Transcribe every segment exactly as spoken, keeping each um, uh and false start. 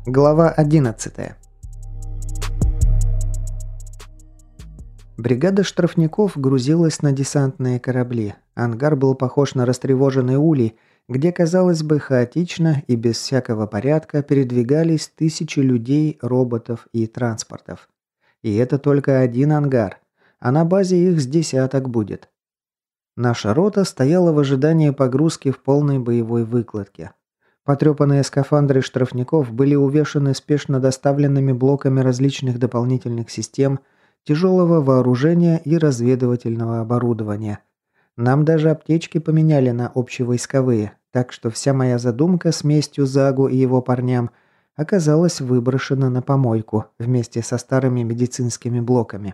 Глава одиннадцатая. Бригада штрафников грузилась на десантные корабли. Ангар был похож на растревоженный улей, где, казалось бы, хаотично и без всякого порядка передвигались тысячи людей, роботов и транспортов. И это только один ангар, а на базе их с десяток будет. Наша рота стояла в ожидании погрузки в полной боевой выкладке. Потрепанные скафандры штрафников были увешаны спешно доставленными блоками различных дополнительных систем, тяжелого вооружения и разведывательного оборудования. Нам даже аптечки поменяли на общевойсковые, так что вся моя задумка с местью Загу и его парням оказалась выброшена на помойку вместе со старыми медицинскими блоками.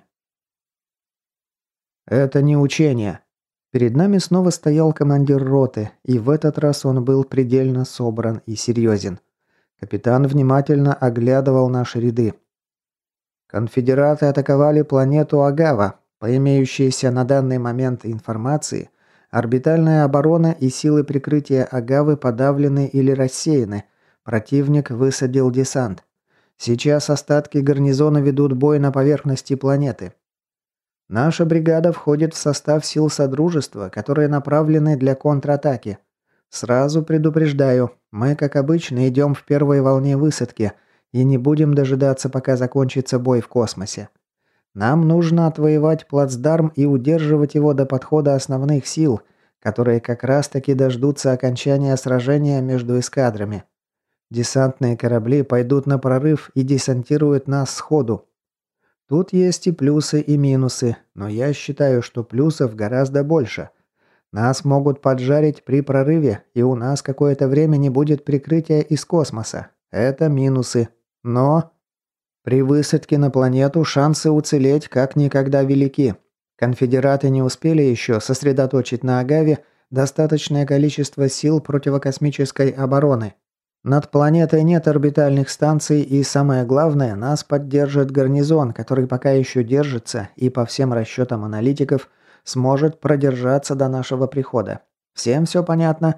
«Это не учение». Перед нами снова стоял командир роты, и в этот раз он был предельно собран и серьезен. Капитан внимательно оглядывал наши ряды. Конфедераты атаковали планету Агава. По имеющейся на данный момент информации, орбитальная оборона и силы прикрытия Агавы подавлены или рассеяны. Противник высадил десант. Сейчас остатки гарнизона ведут бой на поверхности планеты. Наша бригада входит в состав сил Содружества, которые направлены для контратаки. Сразу предупреждаю, мы, как обычно, идем в первой волне высадки и не будем дожидаться, пока закончится бой в космосе. Нам нужно отвоевать плацдарм и удерживать его до подхода основных сил, которые как раз-таки дождутся окончания сражения между эскадрами. Десантные корабли пойдут на прорыв и десантируют нас сходу. Тут есть и плюсы, и минусы, но я считаю, что плюсов гораздо больше. Нас могут поджарить при прорыве, и у нас какое-то время не будет прикрытия из космоса. Это минусы. Но при высадке на планету шансы уцелеть как никогда велики. Конфедераты не успели еще сосредоточить на Агаве достаточное количество сил противокосмической обороны. Над планетой нет орбитальных станций, и самое главное, нас поддержит гарнизон, который пока еще держится и, по всем расчетам аналитиков, сможет продержаться до нашего прихода. Всем все понятно?»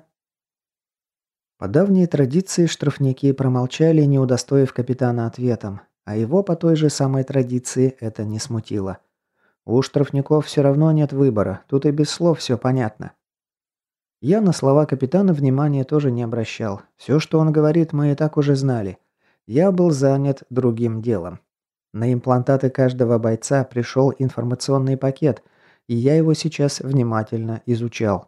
По давней традиции штрафники промолчали, не удостоив капитана ответом, а его по той же самой традиции это не смутило. У штрафников все равно нет выбора, тут и без слов все понятно. Я на слова капитана внимания тоже не обращал. Все, что он говорит, мы и так уже знали. Я был занят другим делом. На имплантаты каждого бойца пришел информационный пакет, и я его сейчас внимательно изучал.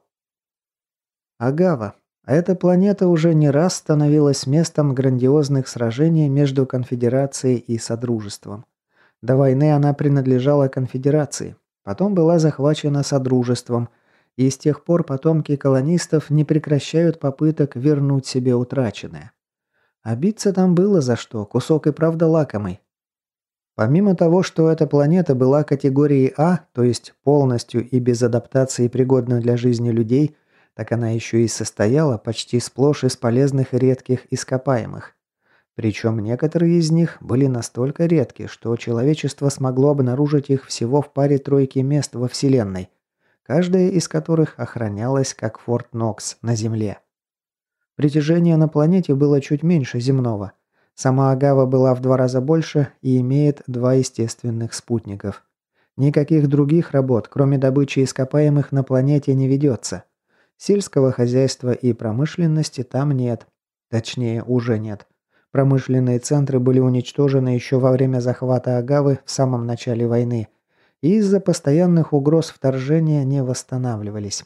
Агава. Эта планета уже не раз становилась местом грандиозных сражений между Конфедерацией и Содружеством. До войны она принадлежала Конфедерации, потом была захвачена Содружеством, и с тех пор потомки колонистов не прекращают попыток вернуть себе утраченное. А биться там было за что, кусок и правда лакомый. Помимо того, что эта планета была категорией А, то есть полностью и без адаптации пригодна для жизни людей, так она еще и состояла почти сплошь из полезных и редких ископаемых. Причем некоторые из них были настолько редки, что человечество смогло обнаружить их всего в паре-тройке мест во Вселенной, каждая из которых охранялась как Форт Нокс на Земле. Притяжение на планете было чуть меньше земного. Сама Агава была в два раза больше и имеет два естественных спутников. Никаких других работ, кроме добычи ископаемых, на планете не ведется. Сельского хозяйства и промышленности там нет. Точнее, уже нет. Промышленные центры были уничтожены еще во время захвата Агавы в самом начале войны и из-за постоянных угроз вторжения не восстанавливались.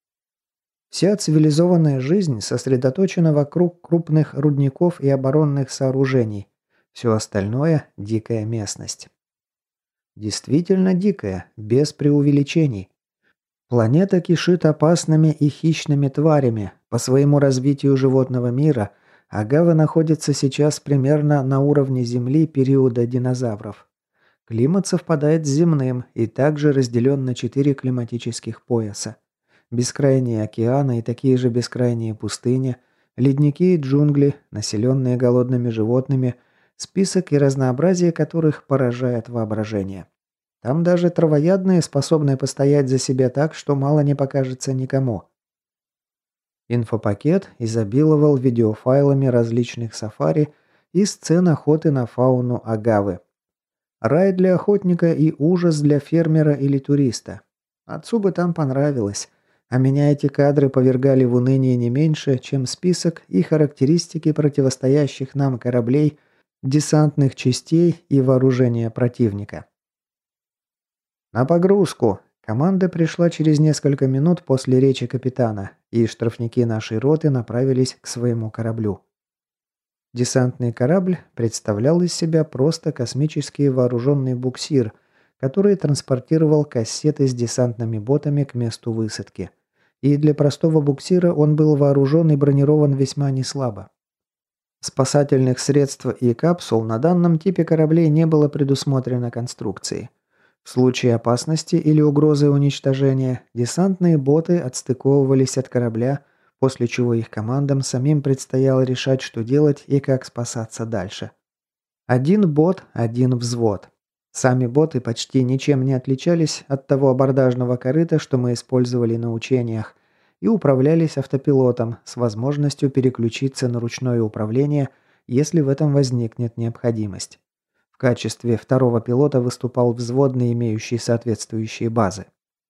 Вся цивилизованная жизнь сосредоточена вокруг крупных рудников и оборонных сооружений. Все остальное – дикая местность. Действительно дикая, без преувеличений. Планета кишит опасными и хищными тварями. По своему развитию животного мира Агава находится сейчас примерно на уровне Земли периода динозавров. Климат совпадает с земным и также разделен на четыре климатических пояса. Бескрайние океаны и такие же бескрайние пустыни, ледники и джунгли, населенные голодными животными, список и разнообразие которых поражает воображение. Там даже травоядные способны постоять за себя так, что мало не покажется никому. Инфопакет изобиловал видеофайлами различных сафари и сцен охоты на фауну Агавы. Рай для охотника и ужас для фермера или туриста. Отцу бы там понравилось. А меня эти кадры повергали в уныние не меньше, чем список и характеристики противостоящих нам кораблей, десантных частей и вооружения противника. «На погрузку!» Команда пришла через несколько минут после речи капитана, и штрафники нашей роты направились к своему кораблю. Десантный корабль представлял из себя просто космический вооруженный буксир, который транспортировал кассеты с десантными ботами к месту высадки. И для простого буксира он был вооружен и бронирован весьма неслабо. Спасательных средств и капсул на данном типе кораблей не было предусмотрено конструкцией. В случае опасности или угрозы уничтожения, десантные боты отстыковывались от корабля, после чего их командам самим предстояло решать, что делать и как спасаться дальше. Один бот, один взвод. Сами боты почти ничем не отличались от того абордажного корыта, что мы использовали на учениях, и управлялись автопилотом с возможностью переключиться на ручное управление, если в этом возникнет необходимость. В качестве второго пилота выступал взводный, имеющий соответствующие базы.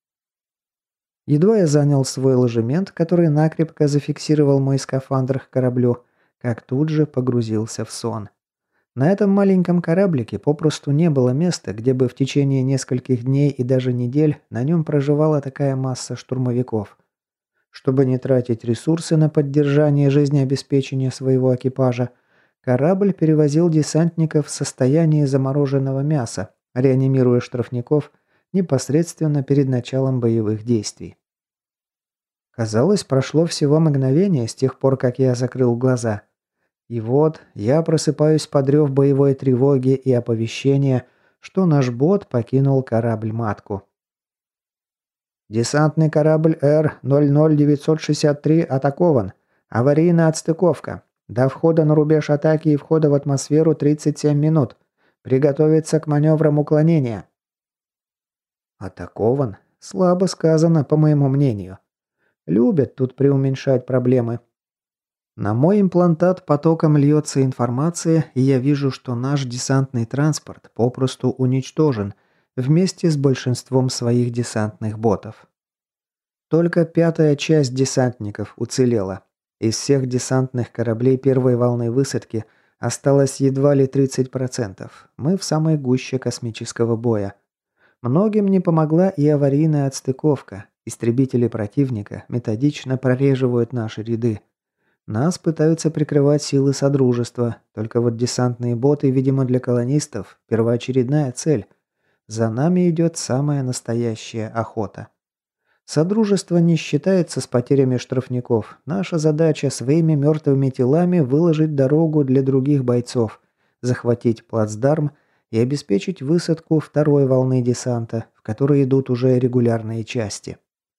Едва я занял свой ложемент, который накрепко зафиксировал мой скафандр к кораблю, как тут же погрузился в сон. На этом маленьком кораблике попросту не было места, где бы в течение нескольких дней и даже недель на нем проживала такая масса штурмовиков. Чтобы не тратить ресурсы на поддержание жизнеобеспечения своего экипажа, корабль перевозил десантников в состоянии замороженного мяса, реанимируя штрафников непосредственно перед началом боевых действий. Казалось, прошло всего мгновение с тех пор, как я закрыл глаза. И вот я просыпаюсь под рев боевой тревоги и оповещения, что наш бот покинул корабль-матку. Десантный корабль Р ноль ноль девятьсот шестьдесят три атакован. Аварийная отстыковка. До входа на рубеж атаки и входа в атмосферу тридцать семь минут. Приготовиться к маневрам уклонения. Атакован? Слабо сказано, по моему мнению. Любят тут преуменьшать проблемы. На мой имплантат потоком льется информация, и я вижу, что наш десантный транспорт попросту уничтожен вместе с большинством своих десантных ботов. Только пятая часть десантников уцелела. Из всех десантных кораблей первой волны высадки осталось едва ли тридцать процентов. Мы в самой гуще космического боя. Многим не помогла и аварийная отстыковка. Истребители противника методично прореживают наши ряды. Нас пытаются прикрывать силы Содружества, только вот десантные боты, видимо, для колонистов – первоочередная цель. За нами идет самая настоящая охота. Содружество не считается с потерями штрафников. Наша задача своими мертвыми телами выложить дорогу для других бойцов, захватить плацдарм и обеспечить высадку второй волны десанта, в которой идут уже регулярные части.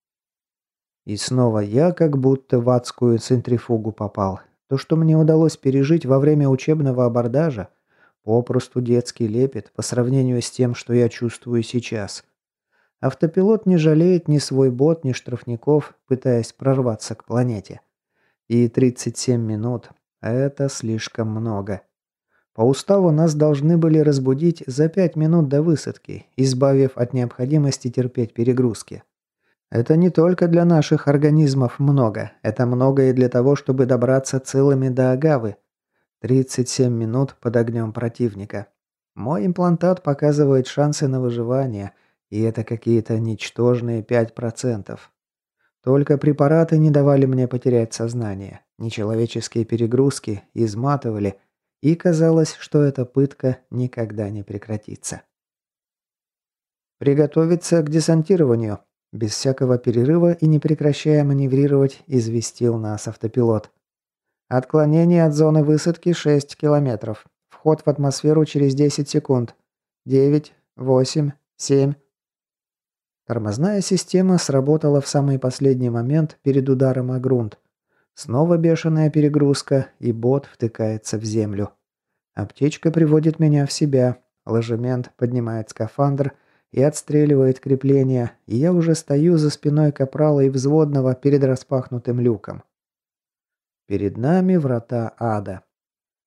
И снова я как будто в адскую центрифугу попал. То, что мне удалось пережить во время учебного абордажа, попросту детский лепет по сравнению с тем, что я чувствую сейчас. Автопилот не жалеет ни свой бот, ни штрафников, пытаясь прорваться к планете. И тридцать семь минут – это слишком много. По уставу нас должны были разбудить за пять минут до высадки, избавив от необходимости терпеть перегрузки. Это не только для наших организмов много, это много и для того, чтобы добраться целыми до Агавы. тридцать семь минут под огнем противника. Мой имплантат показывает шансы на выживание, и это какие-то ничтожные пять процентов. Только препараты не давали мне потерять сознание. Нечеловеческие перегрузки изматывали, и казалось, что эта пытка никогда не прекратится. «Приготовиться к десантированию», – без всякого перерыва и не прекращая маневрировать, известил нас автопилот. «Отклонение от зоны высадки шесть километров. Вход в атмосферу через десять секунд. девять, восемь, семь». Тормозная система сработала в самый последний момент перед ударом о грунт. Снова бешеная перегрузка, и бот втыкается в землю. Аптечка приводит меня в себя. Ложемент поднимает скафандр и отстреливает крепления, и я уже стою за спиной капрала и взводного перед распахнутым люком. Перед нами врата ада.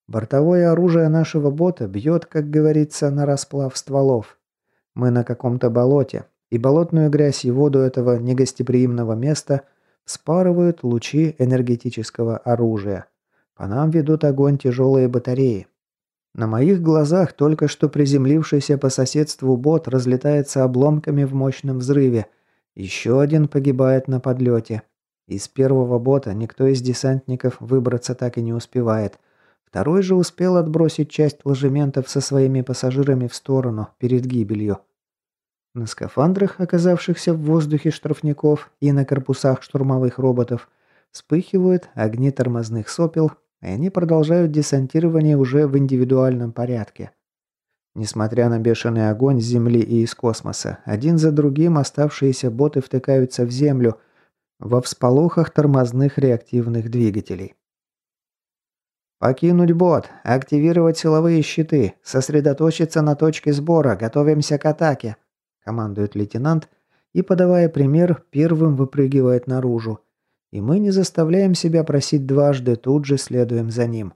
Бортовое оружие нашего бота бьет, как говорится, на расплав стволов. Мы на каком-то болоте, и болотную грязь и воду этого негостеприимного места вспарывают лучи энергетического оружия. По нам ведут огонь тяжелые батареи. На моих глазах только что приземлившийся по соседству бот разлетается обломками в мощном взрыве. Еще один погибает на подлете. Из первого бота никто из десантников выбраться так и не успевает. Второй же успел отбросить часть ложементов со своими пассажирами в сторону, перед гибелью. На скафандрах, оказавшихся в воздухе штрафников, и на корпусах штурмовых роботов вспыхивают огни тормозных сопел, и они продолжают десантирование уже в индивидуальном порядке. Несмотря на бешеный огонь с Земли и из космоса, один за другим оставшиеся боты втыкаются в Землю во всполохах тормозных реактивных двигателей. «Покинуть бот, активировать силовые щиты, сосредоточиться на точке сбора, готовимся к атаке», командует лейтенант и, подавая пример, первым выпрыгивает наружу. И мы не заставляем себя просить дважды, тут же следуем за ним.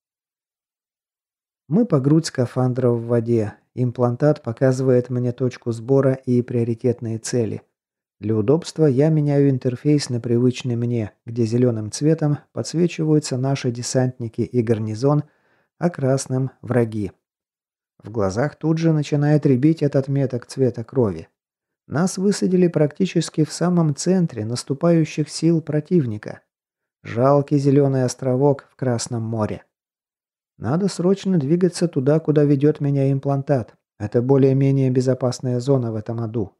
Мы по грудь скафандра в воде. Имплантат показывает мне точку сбора и приоритетные цели. Для удобства я меняю интерфейс на привычный мне, где зеленым цветом подсвечиваются наши десантники и гарнизон, а красным – враги. В глазах тут же начинает рябить от отметок цвета крови. Нас высадили практически в самом центре наступающих сил противника. Жалкий зеленый островок в Красном море. Надо срочно двигаться туда, куда ведет меня имплантат. Это более-менее безопасная зона в этом аду.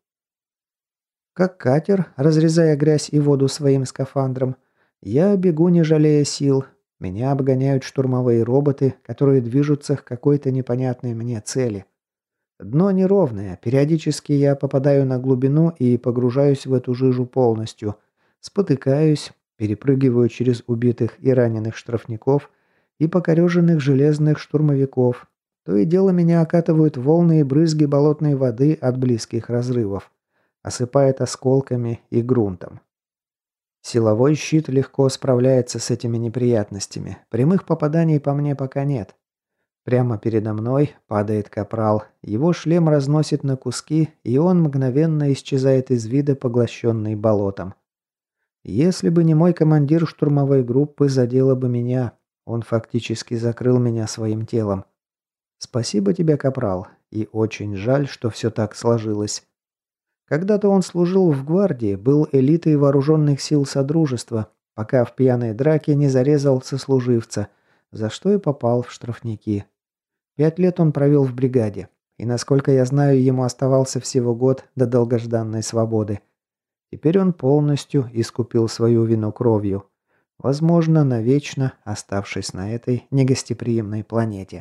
Как катер, разрезая грязь и воду своим скафандром, я бегу, не жалея сил. Меня обгоняют штурмовые роботы, которые движутся к какой-то непонятной мне цели. Дно неровное, периодически я попадаю на глубину и погружаюсь в эту жижу полностью. Спотыкаюсь, перепрыгиваю через убитых и раненых штрафников и покореженных железных штурмовиков. То и дело меня окатывают волны и брызги болотной воды от близких разрывов. Осыпает осколками и грунтом. Силовой щит легко справляется с этими неприятностями. Прямых попаданий по мне пока нет. Прямо передо мной падает капрал. Его шлем разносит на куски, и он мгновенно исчезает из вида, поглощенный болотом. Если бы не мой командир штурмовой группы, задело бы меня. Он фактически закрыл меня своим телом. Спасибо тебе, капрал, и очень жаль, что все так сложилось. Когда-то он служил в гвардии, был элитой вооруженных сил Содружества, пока в пьяной драке не зарезал сослуживца, за что и попал в штрафники. Пять лет он провел в бригаде, и, насколько я знаю, ему оставался всего год до долгожданной свободы. Теперь он полностью искупил свою вину кровью, возможно, навечно оставшись на этой негостеприимной планете.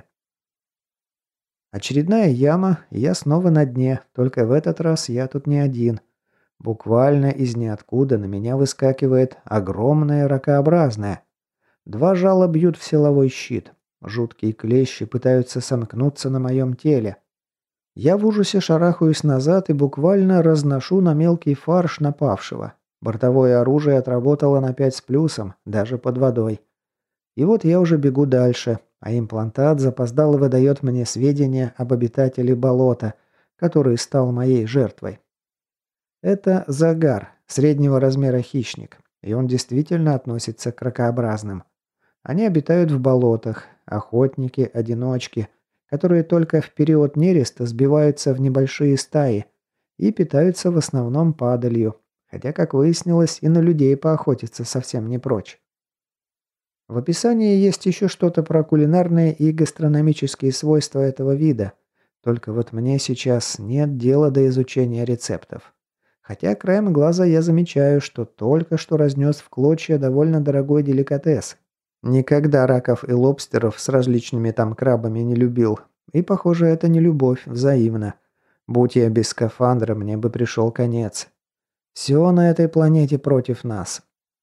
Очередная яма, и я снова на дне, только в этот раз я тут не один. Буквально из ниоткуда на меня выскакивает огромное ракообразное. Два жала бьют в силовой щит. Жуткие клещи пытаются сомкнуться на моем теле. Я в ужасе шарахаюсь назад и буквально разношу на мелкий фарш напавшего. Бортовое оружие отработало на пять с плюсом, даже под водой. И вот я уже бегу дальше, а имплантат запоздало выдает мне сведения об обитателе болота, который стал моей жертвой. Это загар, среднего размера хищник, и он действительно относится к ракообразным. Они обитают в болотах, охотники, одиночки, которые только в период нереста сбиваются в небольшие стаи и питаются в основном падалью, хотя, как выяснилось, и на людей поохотиться совсем не прочь. В описании есть еще что-то про кулинарные и гастрономические свойства этого вида, только вот мне сейчас нет дела до изучения рецептов. Хотя краем глаза я замечаю, что только что разнес в клочья довольно дорогой деликатес. Никогда раков и лобстеров с различными там крабами не любил, и, похоже, это не любовь взаимна. Будь я без скафандра, мне бы пришел конец. Все на этой планете против нас.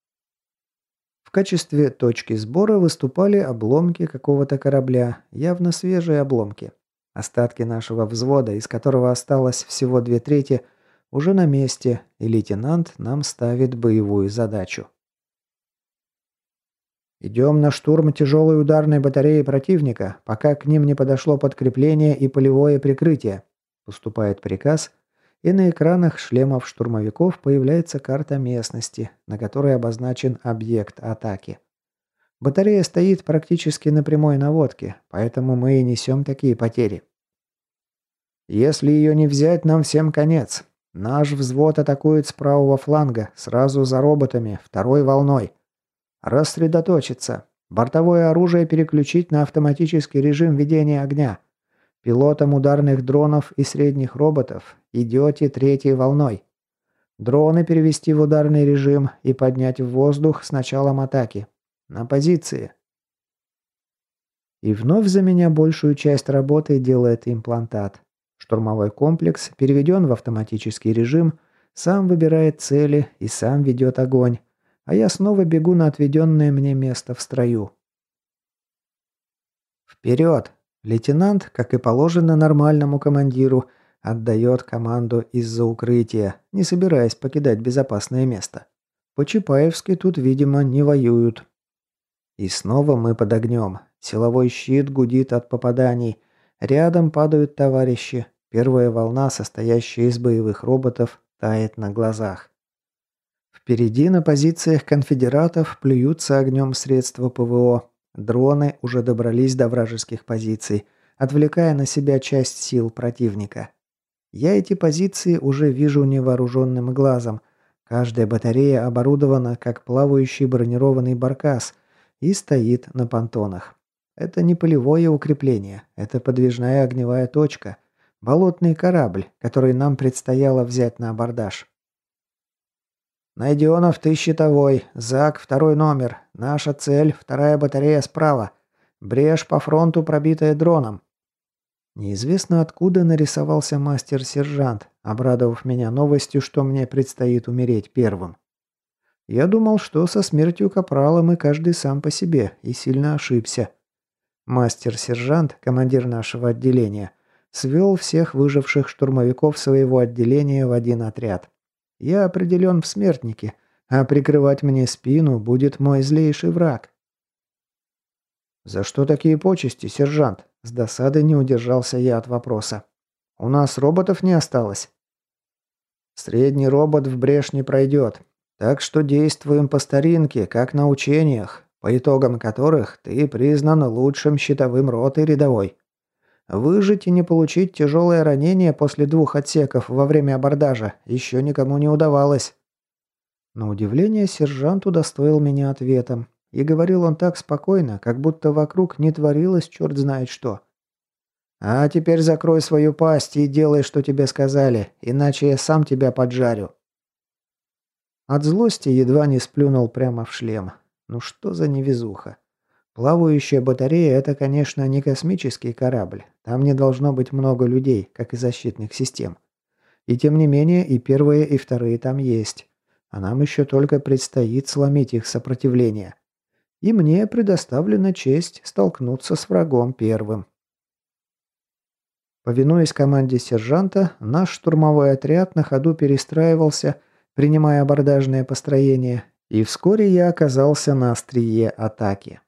В качестве точки сбора выступали обломки какого-то корабля, явно свежие обломки. Остатки нашего взвода, из которого осталось всего две трети, уже на месте, и лейтенант нам ставит боевую задачу. «Идем на штурм тяжелой ударной батареи противника, пока к ним не подошло подкрепление и полевое прикрытие». Поступает приказ, и на экранах шлемов штурмовиков появляется карта местности, на которой обозначен объект атаки. Батарея стоит практически на прямой наводке, поэтому мы и несем такие потери. «Если ее не взять, нам всем конец. Наш взвод атакует с правого фланга, сразу за роботами, второй волной. Рассредоточиться. Бортовое оружие переключить на автоматический режим ведения огня. Пилотам ударных дронов и средних роботов идете третьей волной. Дроны перевести в ударный режим и поднять в воздух с началом атаки. На позиции». И вновь за меня большую часть работы делает имплантат. Штурмовой комплекс переведен в автоматический режим, сам выбирает цели и сам ведет огонь, а я снова бегу на отведенное мне место в строю. «Вперед!» Лейтенант, как и положено нормальному командиру, отдает команду из-за укрытия, не собираясь покидать безопасное место. По-чапаевски тут, видимо, не воюют. И снова мы под огнем. Силовой щит гудит от попаданий. Рядом падают товарищи. Первая волна, состоящая из боевых роботов, тает на глазах. Впереди на позициях конфедератов плюются огнем средства ПВО. Дроны уже добрались до вражеских позиций, отвлекая на себя часть сил противника. Я эти позиции уже вижу невооруженным глазом. Каждая батарея оборудована как плавающий бронированный баркас и стоит на понтонах. Это не полевое укрепление, это подвижная огневая точка, болотный корабль, который нам предстояло взять на абордаж. «Найденов, ты щитовой. ЗАК, второй номер. Наша цель, вторая батарея справа. Брешь по фронту, пробитая дроном». Неизвестно откуда нарисовался мастер-сержант, обрадовав меня новостью, что мне предстоит умереть первым. Я думал, что со смертью капрала мы каждый сам по себе, и сильно ошибся. Мастер-сержант, командир нашего отделения, свел всех выживших штурмовиков своего отделения в один отряд. Я определен в смертнике, а прикрывать мне спину будет мой злейший враг. «За что такие почести, сержант?» С досады не удержался я от вопроса. «У нас роботов не осталось». «Средний робот в брешь не пройдет, так что действуем по старинке, как на учениях, по итогам которых ты признан лучшим щитовым роты рядовой. Выжить и не получить тяжелое ранение после двух отсеков во время абордажа еще никому не удавалось». На удивление сержант удостоил меня ответом, и говорил он так спокойно, как будто вокруг не творилось черт знает что. «А теперь закрой свою пасть и делай, что тебе сказали, иначе я сам тебя поджарю». От злости едва не сплюнул прямо в шлем. Ну что за невезуха. Плавающая батарея – это, конечно, не космический корабль. Там не должно быть много людей, как и защитных систем. И тем не менее, и первые, и вторые там есть. А нам еще только предстоит сломить их сопротивление. И мне предоставлена честь столкнуться с врагом первым. Повинуясь команде сержанта, наш штурмовой отряд на ходу перестраивался, принимая абордажное построение, и вскоре я оказался на острие атаки.